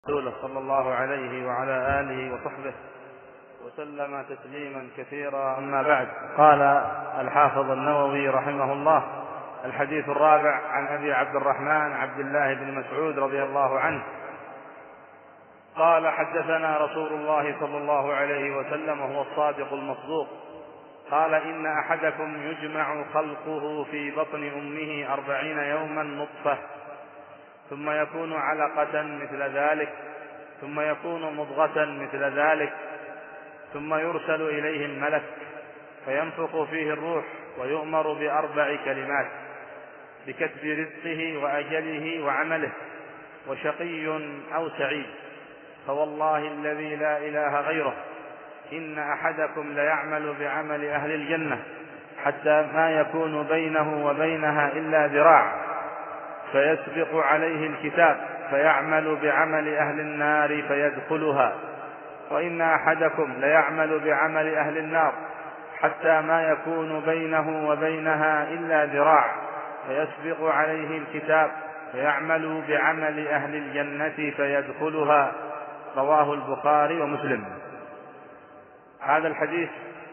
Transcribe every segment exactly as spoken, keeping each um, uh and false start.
رسوله صلى الله عليه وعلى آله وصحبه وسلم تسليما كثيرا. أما بعد، قال الحافظ النووي رحمه الله: الحديث الرابع عن أبي عبد الرحمن عبد الله بن مسعود رضي الله عنه قال: حدثنا رسول الله صلى الله عليه وسلم وهو الصادق المصدوق قال: إن أحدكم يجمع خلقه في بطن أمه أربعين يوما نطفة، ثم يكون علقة مثل ذلك، ثم يكون مضغة مثل ذلك، ثم يرسل إليه الملك فينفخ فيه الروح ويؤمر بأربع كلمات: بكتب رزقه وأجله وعمله، وشقي أو سعيد. فوالله الذي لا إله غيره إن أحدكم ليعمل بعمل أهل الجنة حتى ما يكون بينه وبينها إلا ذراع، فيسبق عليه الكتاب فيعمل بعمل أهل النار فيدخلها. وإن أحدكم ليعمل بعمل أهل النار حتى ما يكون بينه وبينها إلا ذراع، فيسبق عليه الكتاب فيعمل بعمل أهل الجنة فيدخلها. رواه البخاري ومسلم. هذا الحديث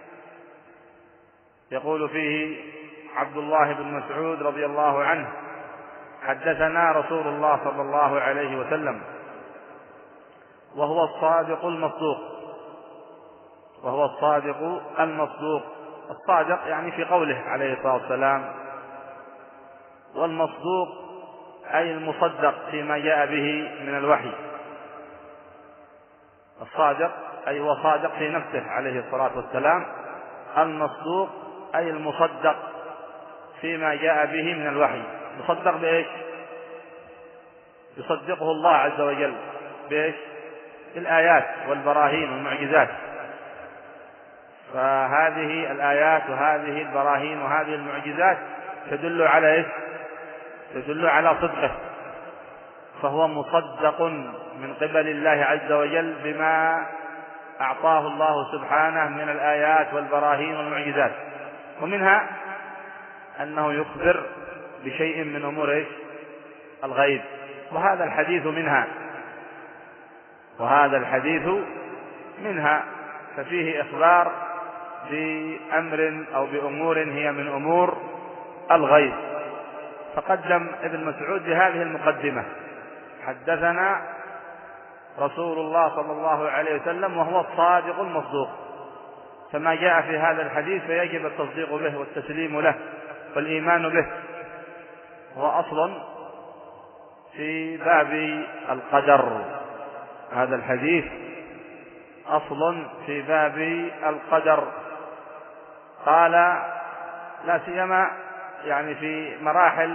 يقول فيه عبد الله بن مسعود رضي الله عنه: حدثنا رسول الله صلى الله عليه وسلم وهو الصادق المصدوق. وهو الصادق المصدوق. الصادق يعني في قوله عليه الصلاة والسلام، والمصدوق أي المصدق فيما جاء به من الوحي. الصادق أي هو صادق في نفسه عليه الصلاة والسلام، المصدوق أي المصدق فيما جاء به من الوحي. يصدق بإيش؟ يصدقه الله عز وجل بإيش؟ بالآيات والبراهين والمعجزات. فهذه الآيات وهذه البراهين وهذه المعجزات تدل على إيش؟ تدل على صدقه، فهو مصدق من قبل الله عز وجل بما أعطاه الله سبحانه من الآيات والبراهين والمعجزات. ومنها أنه يخبر بشيء من أمور إيش؟ الغيب. وهذا الحديث منها وهذا الحديث منها ففيه إخبار بأمر أو بأمور هي من أمور الغيب. فقدم ابن مسعود بهذه المقدمة: حدثنا رسول الله صلى الله عليه وسلم وهو الصادق المصدوق. فما جاء في هذا الحديث فيجب التصديق به والتسليم له والإيمان به. هو أصل في باب القدر. هذا الحديث أصل في باب القدر. قال: لا سيما يعني في مراحل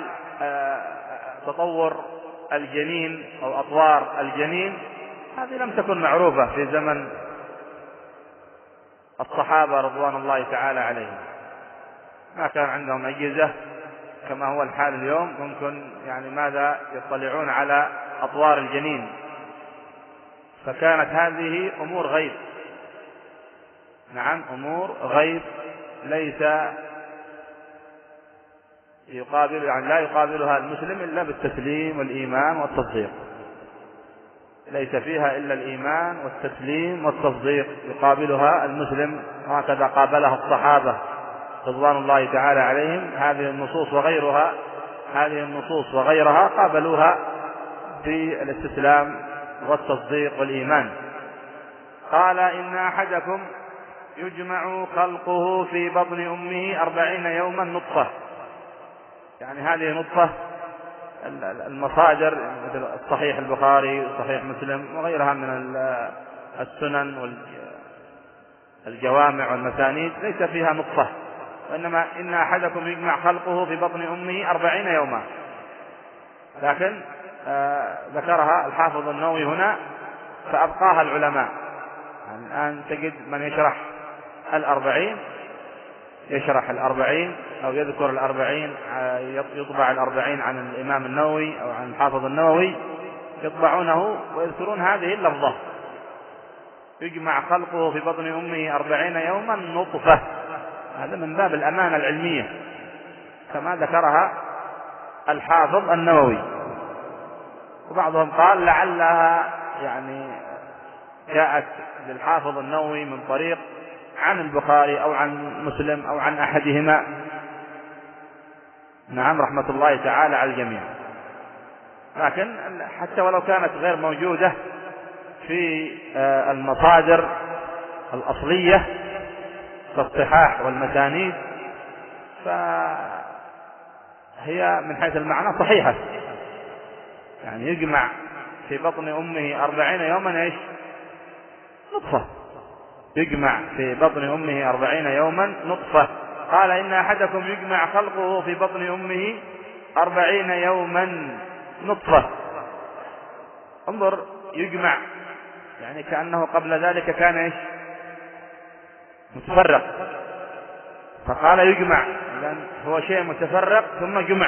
تطور الجنين أو أطوار الجنين، هذه لم تكن معروفة في زمن الصحابة رضوان الله تعالى عليهم. ما كان عندهم أجهزة كما هو الحال اليوم، ممكن يعني ماذا يطلعون على أطوار الجنين. فكانت هذه أمور غيب. نعم، أمور غيب ليس يقابل يعني لا يقابلها المسلم إلا بالتسليم والإيمان والتصديق. ليس فيها إلا الإيمان والتسليم والتصديق يقابلها المسلم، وهكذا قابلها الصحابة رضوان الله تعالى عليهم. هذه النصوص وغيرها هذه النصوص وغيرها قابلوها بالاستسلام والتصديق والإيمان. قال: إن أحدكم يجمع خلقه في بطن أمه أربعين يوما نطفة. يعني هذه نطفة المصادر مثل صحيح البخاري وصحيح مسلم وغيرها من السنن والجوامع والمسانيد ليس فيها نطفة، وإنما إن أحدكم يجمع خلقه في بطن أمه أربعين يوما. لكن آه ذكرها الحافظ النووي هنا فأبقاها العلماء. يعني الآن تجد من يشرح الأربعين يشرح الأربعين أو يذكر الأربعين، يطبع الأربعين عن الإمام النووي أو عن الحافظ النووي، يطبعونه ويذكرون هذه اللفظة: يجمع خلقه في بطن أمه أربعين يوما نطفة. هذا من باب الأمانة العلمية كما ذكرها الحافظ النووي. وبعضهم قال لعلها يعني جاءت للحافظ النووي من طريق عن البخاري أو عن مسلم أو عن أحدهما، نعم، رحمة الله تعالى على الجميع. لكن حتى ولو كانت غير موجودة في المصادر الأصلية كالصحاح والمسانيد، فهي من حيث المعنى صحيحة. يعني يجمع في بطن أمه أربعين يوما إيش؟ نطفة. يجمع في بطن أمه أربعين يوما نطفة. قال إن أحدكم يجمع خلقه في بطن أمه أربعين يوما نطفة. انظر، يجمع يعني كأنه قبل ذلك كان إيش؟ متفرق، فقال يجمع، لأن هو شيء متفرق ثم جمع.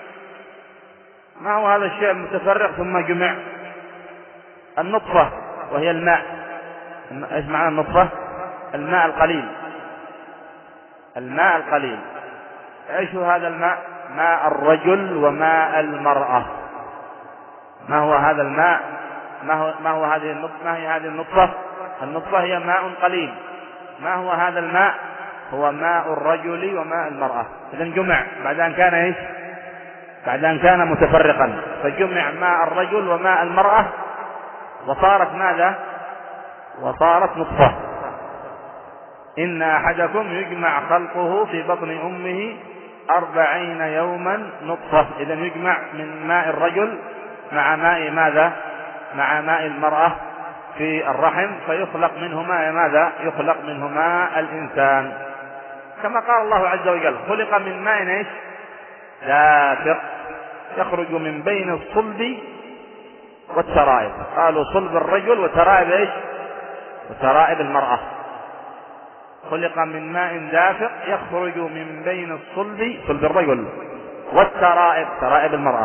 ما هو هذا الشيء المتفرق ثم جمع؟ النطفة، وهي الماء. ايش معنى النطفة؟ الماء القليل. الماء القليل. ايش هو هذا الماء؟ ماء الرجل وماء المرأة. ما هو هذا الماء؟ ما هو ما هو هذه النطفة؟ ما هي هذه النطفة؟ النطفة هي ماء قليل. ما هو هذا الماء؟ هو ماء الرجل وماء المرأة. إذن جمع بعد أن كان إيش؟ بعد أن كان متفرقا، فجمع ماء الرجل وماء المرأة وصارت ماذا؟ وصارت نطفة. إن أحدكم يجمع خلقه في بطن أمه أربعين يوما نطفة. إذن يجمع من ماء الرجل مع ماء ماذا؟ مع ماء المرأة في الرحم، فيخلق منهما ماذا؟ يخلق منهما الإنسان، كما قال الله عز وجل: خلق من ماء إيش؟ دافق يخرج من بين الصلب والترائب. قالوا صلب الرجل وترائب إيش؟ وترائب المرأة. خلق من ماء دافق يخرج من بين الصلب، صلب الرجل، والترائب، ترائب المرأة.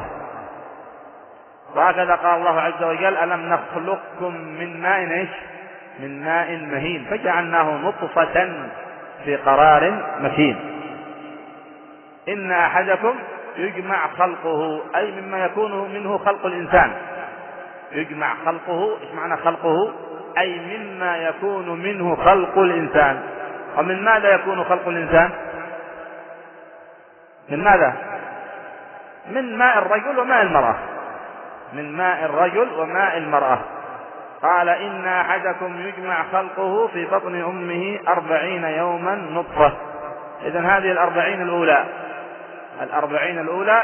وهكذا قال الله عز وجل: ألم نخلقكم من ماء إيش؟ من ماء مهين فجعلناه نطفة في قرار مكين. إن أحدكم يجمع خلقه، أي مما يكون منه خلق الإنسان. يجمع خلقه، إيش معنى خلقه؟ أي مما يكون منه خلق الإنسان. ومن ماذا يكون خلق الإنسان؟ من ماذا؟ من ماء الرجل وماء المرأة. من ماء الرجل وماء المرأة. قال: إن أحدكم يجمع خلقه في بطن أمه أربعين يوما نطفة. إذن هذه الأربعين الأولى، الأربعين الأولى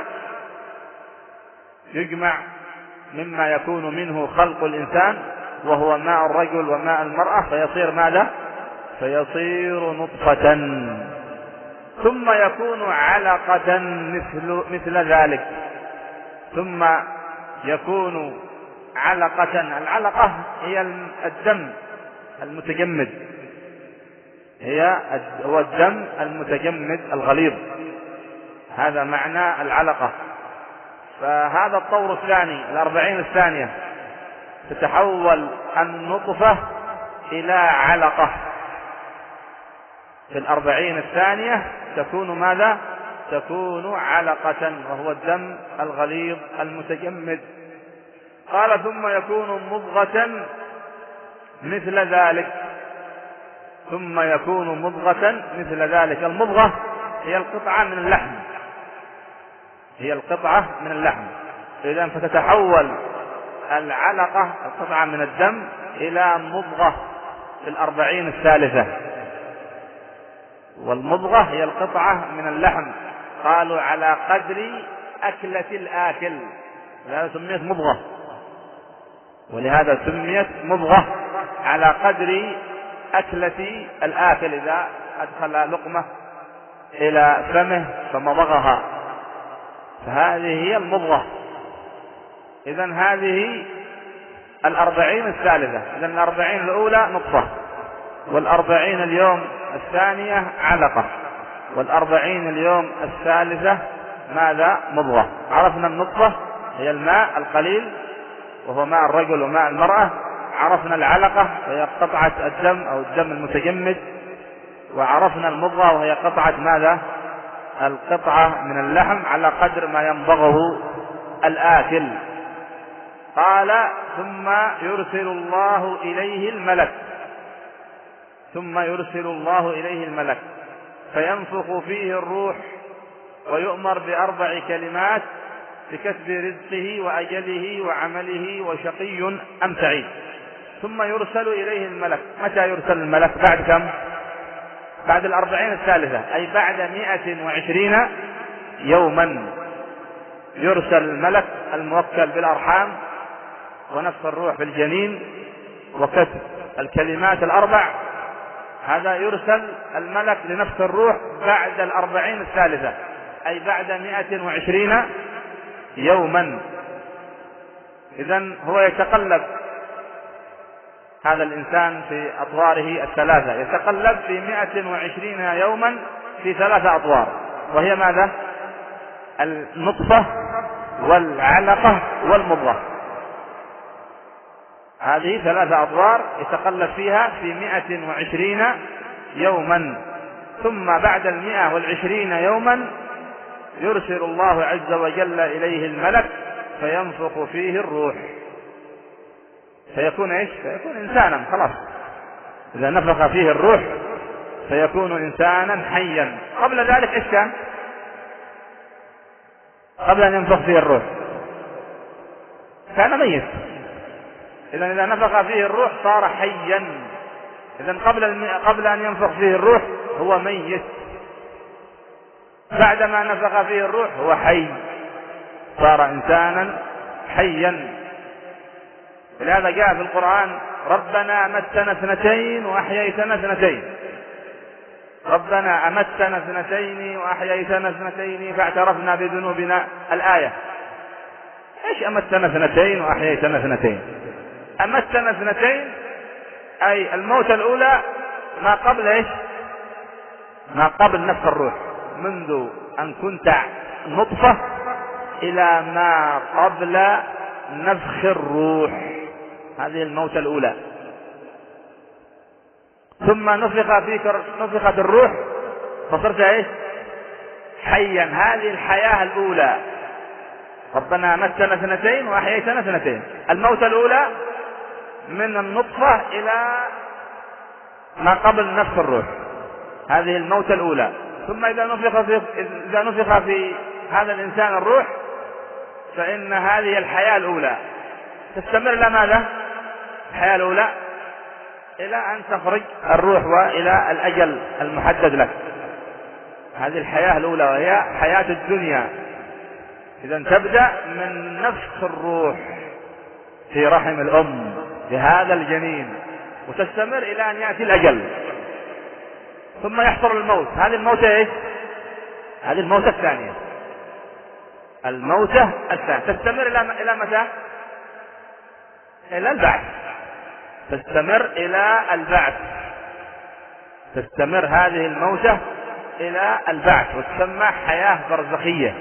يجمع مما يكون منه خلق الإنسان، وهو ماء الرجل وماء المرأة، فيصير ماذا؟ فيصير نطفة، ثم يكون علقة مثل, مثل ذلك، ثم يكون علقة. العلقة هي الدم المتجمد، هي هو الدم المتجمد الغليظ، هذا معنى العلقة. فهذا الطور الثاني، الأربعين الثانية، تتحول النطفة إلى علقة. في الأربعين الثانية تكون ماذا؟ تكون علقة، وهو الدم الغليظ المتجمد. قال: ثم يكون مضغة مثل ذلك. ثم يكون مضغة مثل ذلك. المضغة هي القطعة من اللحم، هي القطعة من اللحم. إذن فتتحول العلقة، القطعة من الدم، إلى مضغة في الأربعين الثالثة. والمضغة هي القطعة من اللحم. قالوا: على قدر أكلة الآكل، لهذا سميت مضغة، ولهذا سميت مضغة، على قدر أكلة الآكل. إذا أدخل لقمة إلى فمه فمضغها، فهذه هي المضغة. إذن هذه الأربعين الثالثة. إذن الأربعين الأولى نطفة، والأربعين اليوم الثانية علقة، والأربعين اليوم الثالثة ماذا؟ مضغة. عرفنا النطفة هي الماء القليل، وهو ماء الرجل وماء المرأة. عرفنا العلقة وهي قطعة الدم أو الدم المتجمد. وعرفنا المضغة وهي قطعة ماذا؟ القطعة من اللحم على قدر ما يمضغه الآكل. قال ثم يرسل الله إليه الملك ثم يرسل الله إليه الملك فينفخ فيه الروح ويؤمر بأربع كلمات بكسب رزقه وأجله وعمله وشقي أم سعيد. ثم يرسل إليه الملك. متى يرسل الملك؟ بعد كم؟ بعد الأربعين الثالثة، أي بعد مئة وعشرين يوما يرسل الملك الموكل بالأرحام ونفخ الروح في الجنين وكسب الكلمات الأربع. هذا يرسل الملك لنفخ الروح بعد الأربعين الثالثة، أي بعد مئة وعشرين يوما. إذن هو يتقلب هذا الإنسان في أطواره الثلاثة، يتقلب في مئة وعشرين يوما في ثلاثة أطوار، وهي ماذا؟ النطفة والعلقة والمضغة. هذه ثلاثة أطوار يتقلب فيها في مئة وعشرين يوما. ثم بعد المئة والعشرين يوما يرسل الله عز وجل إليه الملك فينفخ فيه الروح، فيكون ايش؟ فيكون إنسانا خلاص. إذا نفخ فيه الروح فيكون إنسانا حيا. قبل ذلك ايش كان؟ قبل أن ينفخ فيه الروح كان ميت. إذا إذا نفخ فيه الروح صار حيا. إذا قبل قبل أن ينفخ فيه الروح هو ميت، بعدما نفخ فيه الروح هو حي، صار إنسانا حيا. لهذا جاء في القرآن ربنا أمتنا اثنتين وأحييتنا اثنتين، ربنا أمتنا اثنتين وأحييتنا اثنتين فاعترفنا بذنوبنا. الآية ايش أمتنا اثنتين وأحييتنا اثنتين؟ أمتنا اثنتين أي الموت الأولى ما قبل ايش؟ ما قبل نفخ الروح، منذ أن كنت نطفة إلى ما قبل نفخ الروح، هذه الموت الأولى. ثم نفخ فيك نفخت الروح فصرت ايش؟ حيا. هذه الحياة الأولى. ربنا أمتنا اثنتين وأحييتنا اثنتين. الموت الأولى من النطفة إلى ما قبل نفخ الروح، هذه الموت الأولى. ثم إذا نفخ في إذا نفخ في هذا الإنسان الروح فإن هذه الحياة الأولى تستمر إلى ماذا؟ الحياة الأولى إلى أن تخرج الروح وإلى الأجل المحدد لك. هذه الحياة الأولى وهي حياة الدنيا. إذا تبدأ من نفخ الروح في رحم الأم بهذا الجنين وتستمر إلى أن يأتي الأجل، ثم يحصل الموت. هذه الموتة إيش؟ هذه الموتة الثانية. الموتة الثانية تستمر إلى إلى متى؟ إلى البعث. تستمر إلى البعث. تستمر هذه الموتة إلى البعث وتسمى حياة برزخية.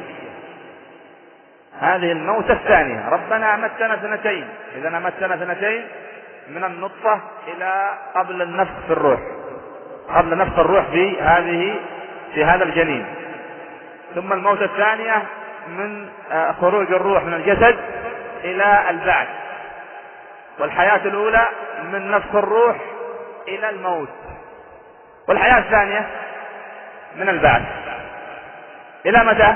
هذه الموتة الثانية. ربنا أمتنا اثنتين. إذا أمتنا اثنتين من النطفة إلى قبل النفخ في الروح، قبل نفخ الروح في هذه في هذا الجنين. ثم الموتة الثانية من خروج الروح من الجسد إلى البعث. والحياة الأولى من نفخ الروح إلى الموت. والحياة الثانية من البعث إلى متى؟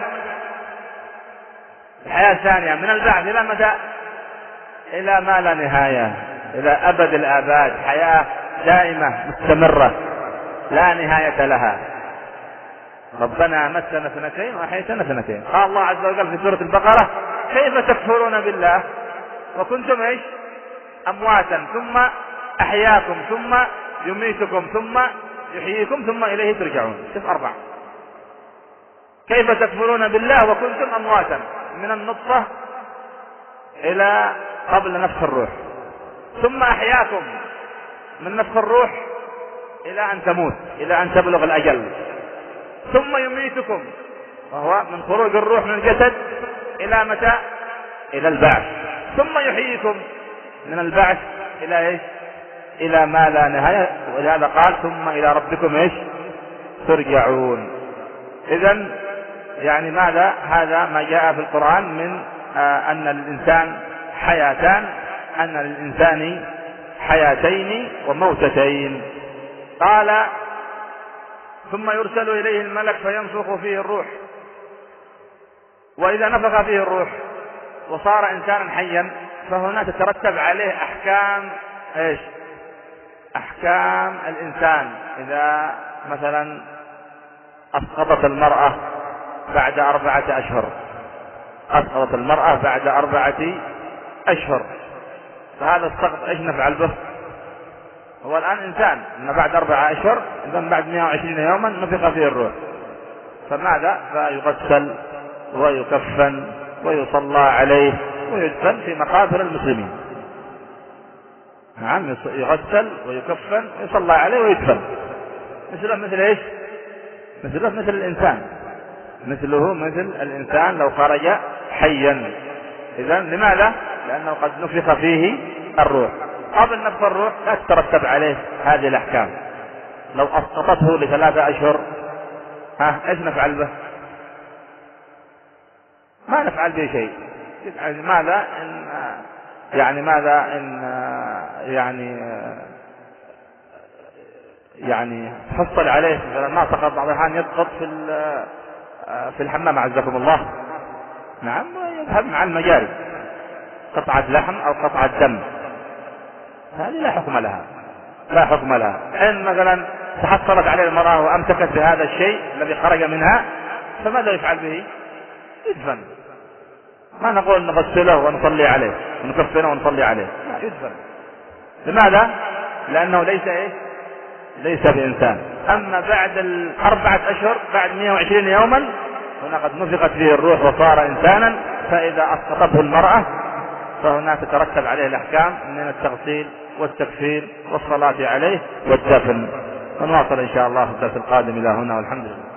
الحياة الثانية من البعث إلى متى؟ إلى ما لا نهاية، إلى أبد الآباد. حياة دائمة مستمرة لا نهاية لها. ربنا أمتنا اثنتين وأحييتنا اثنتين. قال الله عز وجل في سورة البقرة كيف تكفرون بالله وكنتم ايش؟ أمواتا ثم أحياكم ثم يميتكم ثم يحييكم ثم إليه ترجعون. شوف أربعة. كيف تكفرون بالله وكنتم أمواتا من النطفة إلى قبل نفخ الروح، ثم أحياكم من نفخ الروح إلى أن تموت، إلى أن تبلغ الأجل، ثم يميتكم وهو من خروج الروح من الجسد إلى متى؟ إلى البعث، ثم يحييكم من البعث إلى إيش؟ إلى ما لا نهاية. ولهذا قال ثم إلى ربكم إيش؟ ترجعون. إذن يعني ماذا؟ هذا ما جاء في القرآن من آه أن الإنسان حياتان، أن للإنسان حياتين وموتتين. قال ثم يرسل إليه الملك فينفخ فيه الروح، وإذا نفخ فيه الروح وصار إنسانا حيا فهنا تترتب عليه أحكام إيش؟ أحكام الإنسان. إذا مثلا أسقطت المرأة بعد أربعة أشهر، أسقطت المرأة بعد أربعة أشهر، فهذا السقط إيش نفعل به؟ هو الآن إنسان، إن بعد أربعة أشهر إذا بعد مئة وعشرين يوما نفخ فيه الروح، فماذا؟ فيغسل ويكفن ويصلى عليه ويدفن في مقابر المسلمين. نعم، يغسل ويكفن ويصلى عليه ويدفن مثله مثل ايش؟ مثله مثل الإنسان، مثله مثل الإنسان لو خرج حيا. إذن لماذا؟ لأنه قد نفخ فيه الروح. قبل نفخ الروح لا تترتب عليه هذه الأحكام. لو أسقطته لثلاثة أشهر ها ايش نفعل به؟ ما نفعل به شيء. يعني ماذا إن يعني ماذا إن يعني يعني تحصل عليه مثلا ما سقط، بعض الأحيان يسقط في في الحمام عزكم الله، نعم، يذهب مع المجاري، قطعة لحم أو قطعة دم، هذه لا حكم لها، لا حكم لها. إن مثلا تحصلت عليه المرأة وأمسكت بهذا الشيء الذي خرج منها فماذا يفعل به؟ يدفن. ما نقول نغسله ونصلي عليه ونكفنه ونصلي عليه، لا، يدفن. لماذا؟ لأنه ليس إيه؟ ليس بإنسان. أما بعد الأربعة أشهر، بعد مئة وعشرين يوما، هنا قد نفخت فيه الروح وصار إنسانا، فإذا أسقطته المرأة فهنا تترتب عليه الأحكام من التغسيل والتكفير والصلاة عليه والدفن. ونواصل إن شاء الله في الدرس القادم إلى هنا، والحمد لله.